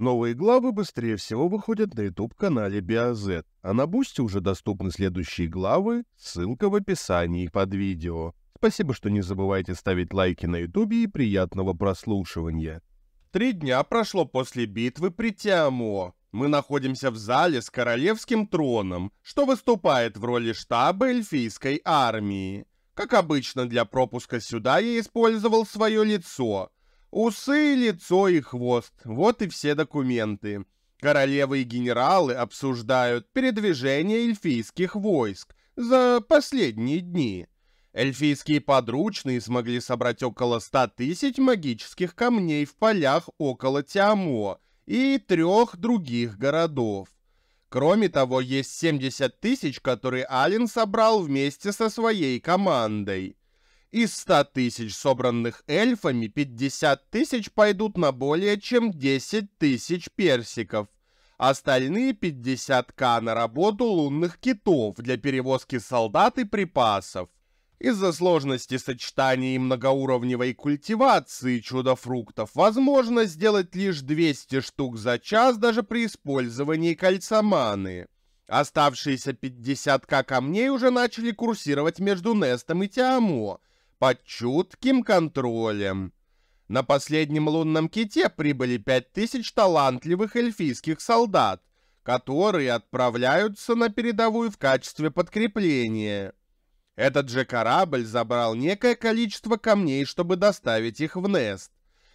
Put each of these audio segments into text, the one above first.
Новые главы быстрее всего выходят на YouTube-канале BioZ, а на Бусти уже доступны следующие главы, ссылка в описании под видео. Спасибо, что не забывайте ставить лайки на YouTube и приятного прослушивания. 3 дня прошло после битвы при Тиамо. Мы находимся в зале с королевским троном, что выступает в роли штаба эльфийской армии. Как обычно, для пропуска сюда я использовал свое лицо. Усы, лицо и хвост. Вот и все документы. Королевы и генералы обсуждают передвижение эльфийских войск за последние дни. Эльфийские подручные смогли собрать около 100 тысяч магических камней в полях около Тиамо и 3 других городов. Кроме того, есть 70 тысяч, которые Ален собрал вместе со своей командой. Из 100 тысяч, собранных эльфами, 50 тысяч пойдут на более чем 10 тысяч персиков. Остальные 50к на работу лунных китов для перевозки солдат и припасов. Из-за сложности сочетания и многоуровневой культивации чудо-фруктов возможно сделать лишь 200 штук за час даже при использовании кольца маны. Оставшиеся 50к камней уже начали курсировать между Нестом и Тиамо под чутким контролем. На последнем лунном ките прибыли 5000 талантливых эльфийских солдат, которые отправляются на передовую в качестве подкрепления. Этот же корабль забрал некое количество камней, чтобы доставить их в Нест.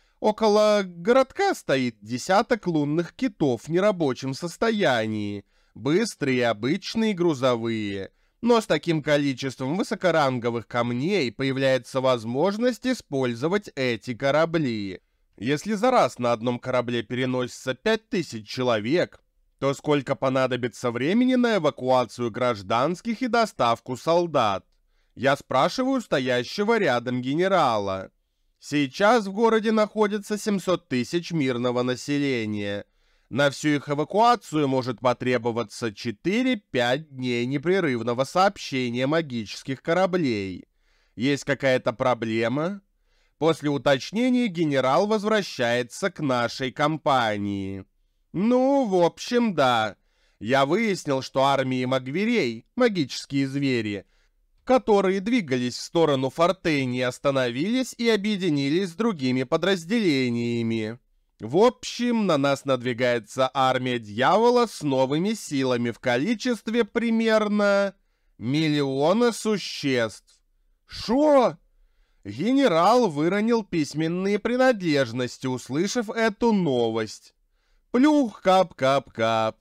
Около городка стоит десяток лунных китов в нерабочем состоянии, быстрые, обычные, грузовые. Но с таким количеством высокоранговых камней появляется возможность использовать эти корабли. Если за раз на одном корабле переносится 5000 человек, то сколько понадобится времени на эвакуацию гражданских и доставку солдат? Я спрашиваю стоящего рядом генерала. Сейчас в городе находится 700 тысяч мирного населения. На всю их эвакуацию может потребоваться 4-5 дней непрерывного сообщения магических кораблей. Есть какая-то проблема? После уточнения генерал возвращается к нашей компании. Ну, в общем, да. Я выяснил, что армии магверей, магические звери, которые двигались в сторону Фортейни, остановились и объединились с другими подразделениями. В общем, на нас надвигается армия дьявола с новыми силами в количестве примерно 1 миллиона существ. Шо? Генерал выронил письменные принадлежности, услышав эту новость. Плюх, кап-кап-кап.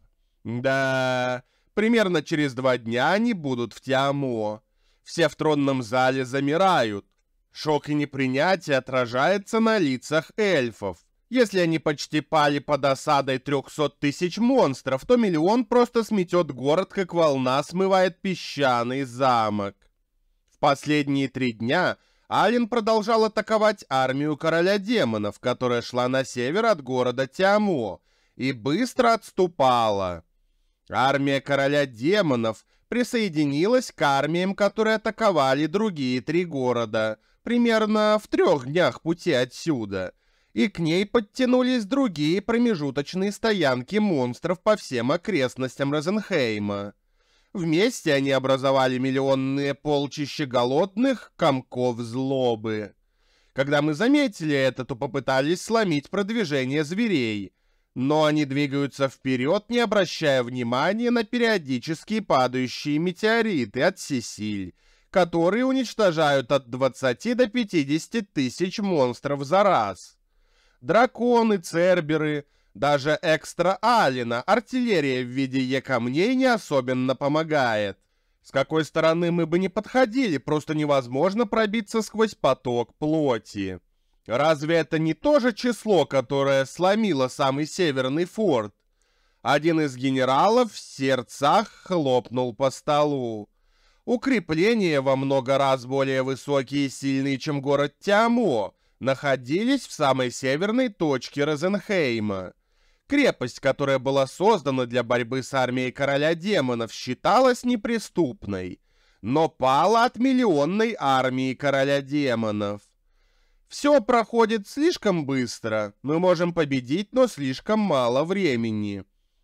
Да, примерно через 2 дня они будут в Тиамо. Все в тронном зале замирают. Шок и непринятие отражается на лицах эльфов. Если они почти пали под осадой 300 тысяч монстров, то 1 миллион просто сметет город, как волна смывает песчаный замок. В последние 3 дня Ален продолжал атаковать армию короля демонов, которая шла на север от города Тиамо, и быстро отступала. Армия короля демонов присоединилась к армиям, которые атаковали другие 3 города, примерно в 3 днях пути отсюда, и к ней подтянулись другие промежуточные стоянки монстров по всем окрестностям Розенхейма. Вместе они образовали миллионные полчища голодных комков злобы. Когда мы заметили это, то попытались сломить продвижение зверей, но они двигаются вперед, не обращая внимания на периодически падающие метеориты от Сесиль, которые уничтожают от 20 до 50 тысяч монстров за раз. Драконы, церберы, даже экстра Алена, артиллерия в виде Е-камней не особенно помогает. С какой стороны мы бы не подходили, просто невозможно пробиться сквозь поток плоти. Разве это не то же число, которое сломило самый северный форт? Один из генералов в сердцах хлопнул по столу. Укрепления во много раз более высокие и сильные, чем город Тиамо, находились в самой северной точке Розенхейма. Крепость, которая была создана для борьбы с армией короля демонов, считалась неприступной, но пала от миллионной армии короля демонов. Все проходит слишком быстро. Мы можем победить, но слишком мало времени.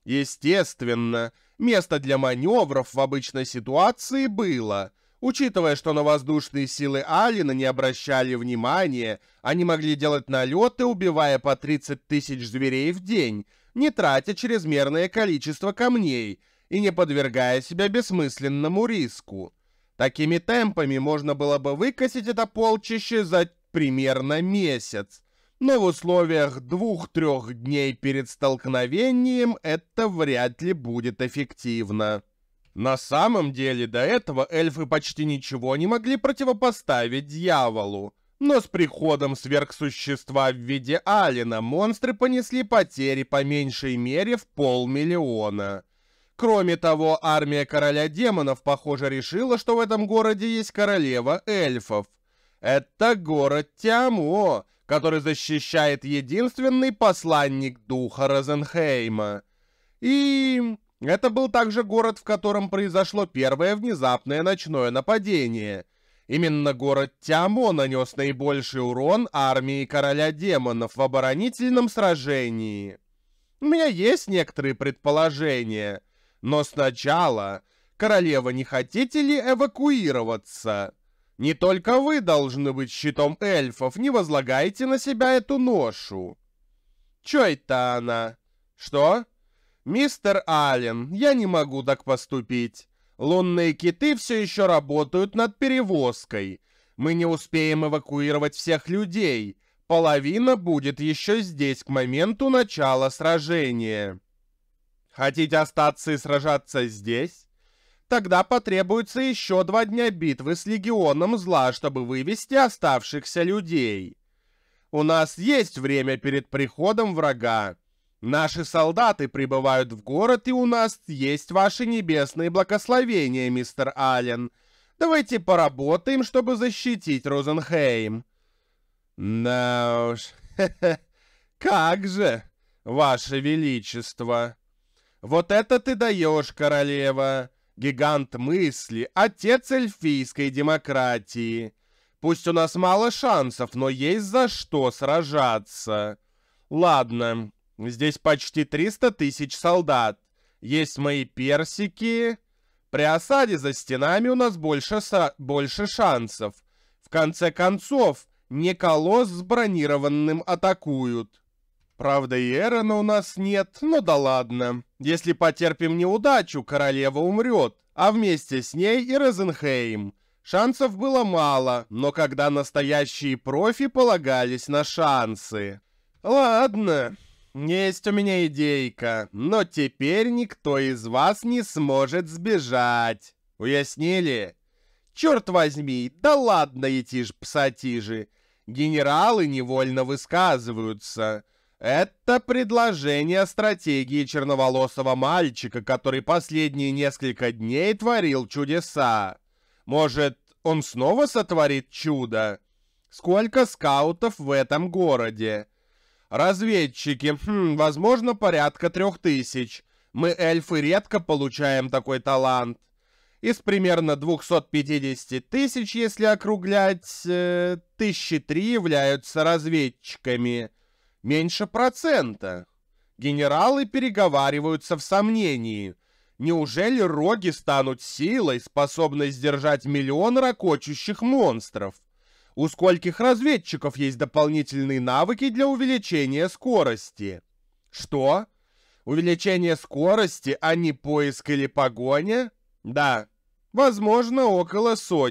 Естественно, место для маневров в обычной ситуации было. Учитывая, что на воздушные силы Алина не обращали внимания, они могли делать налеты, убивая по 30 тысяч зверей в день, не тратя чрезмерное количество камней и не подвергая себя бессмысленному риску. Такими темпами можно было бы выкосить это полчище за примерно месяц, но в условиях 2-3 дней перед столкновением это вряд ли будет эффективно. На самом деле, до этого эльфы почти ничего не могли противопоставить дьяволу. Но с приходом сверхсущества в виде Алина монстры понесли потери по меньшей мере в 500 000. Кроме того, армия короля демонов, похоже, решила, что в этом городе есть королева эльфов. Это город Тиамо, который защищает единственный посланник духа Розенхейма. И... это был также город, в котором произошло первое внезапное ночное нападение. Именно город Тиамо нанес наибольший урон армии короля демонов в оборонительном сражении. У меня есть некоторые предположения, но сначала, королева, не хотите ли эвакуироваться? Не только вы должны быть щитом эльфов, не возлагайте на себя эту ношу. Чё это она? Что? «Мистер Аллен, я не могу так поступить. Лунные киты все еще работают над перевозкой. Мы не успеем эвакуировать всех людей. Половина будет еще здесь к моменту начала сражения. Хотите остаться и сражаться здесь? Тогда потребуется еще 2 дня битвы с Легионом Зла, чтобы вывести оставшихся людей. У нас есть время перед приходом врага. Наши солдаты прибывают в город, и у нас есть ваши небесные благословения, мистер Аллен. Давайте поработаем, чтобы защитить Розенхейм». «Да уж, как же, ваше величество! Вот это ты даешь, королева! Гигант мысли, отец эльфийской демократии. Пусть у нас мало шансов, но есть за что сражаться. Ладно». Здесь почти 300 000 солдат. Есть мои персики. При осаде за стенами у нас больше шансов. В конце концов, не колосс с бронированным атакуют. Правда, и Эрона у нас нет, но да ладно. Если потерпим неудачу, королева умрет, а вместе с ней и Розенхейм. Шансов было мало, но когда настоящие профи полагались на шансы. Ладно. Есть у меня идейка, но теперь никто из вас не сможет сбежать. Уяснили? Черт возьми, да ладно идти ж псатижи. Генералы невольно высказываются. Это предложение стратегии черноволосого мальчика, который последние несколько дней творил чудеса. Может, он снова сотворит чудо? Сколько скаутов в этом городе? Разведчики, возможно, порядка 3000. Мы, эльфы, редко получаем такой талант. Из примерно 250 000, если округлять, 1003 являются разведчиками. Меньше процента. Генералы переговариваются в сомнении. Неужели роги станут силой, способной сдержать 1 000 000 ракочущих монстров? У скольких разведчиков есть дополнительные навыки для увеличения скорости? Что? Увеличение скорости, а не поиск или погоня? Да, возможно, около 100.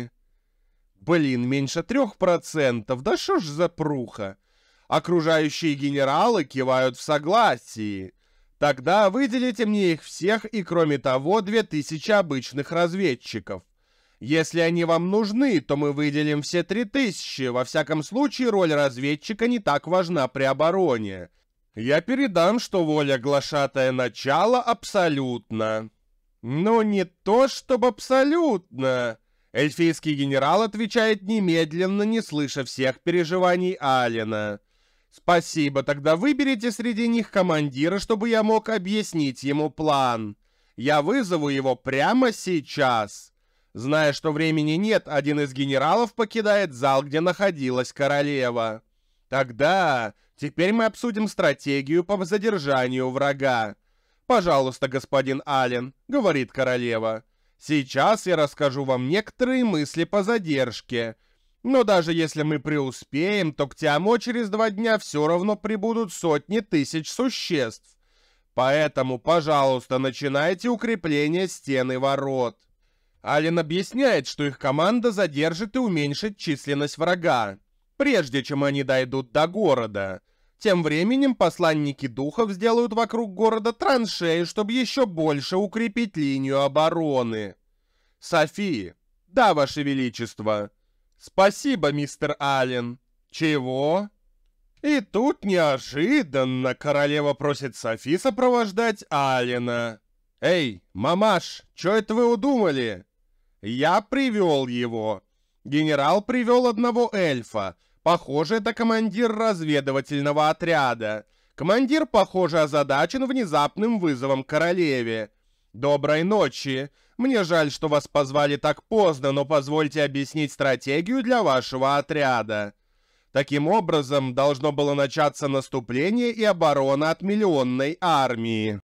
Блин, меньше 3%, да шо ж за пруха? Окружающие генералы кивают в согласии. Тогда выделите мне их всех и, кроме того, 2000 обычных разведчиков. Если они вам нужны, то мы выделим все 3000. Во всяком случае, роль разведчика не так важна при обороне. Я передам, что воля глашатая начала абсолютно. Но не то, чтобы абсолютно. Эльфийский генерал отвечает немедленно, не слыша всех переживаний Алина. Спасибо, тогда выберите среди них командира, чтобы я мог объяснить ему план. Я вызову его прямо сейчас. Зная, что времени нет, один из генералов покидает зал, где находилась королева. Тогда теперь мы обсудим стратегию по задержанию врага. «Пожалуйста, господин Аллен», — говорит королева. «Сейчас я расскажу вам некоторые мысли по задержке. Но даже если мы преуспеем, то к Тиамо через 2 дня все равно прибудут сотни тысяч существ. Поэтому, пожалуйста, начинайте укрепление стены ворот». Аллен объясняет, что их команда задержит и уменьшит численность врага, прежде чем они дойдут до города. Тем временем посланники духов сделают вокруг города траншеи, чтобы еще больше укрепить линию обороны. Софи. Да, Ваше Величество. Спасибо, мистер Аллен. Чего? И тут неожиданно королева просит Софи сопровождать Аллена. Эй, мамаш, что это вы удумали? Я привел его. Генерал привел одного эльфа. Похоже, это командир разведывательного отряда. Командир, похоже, озадачен внезапным вызовом королеве. Доброй ночи. Мне жаль, что вас позвали так поздно, но позвольте объяснить стратегию для вашего отряда. Таким образом, должно было начаться наступление и оборона от миллионной армии.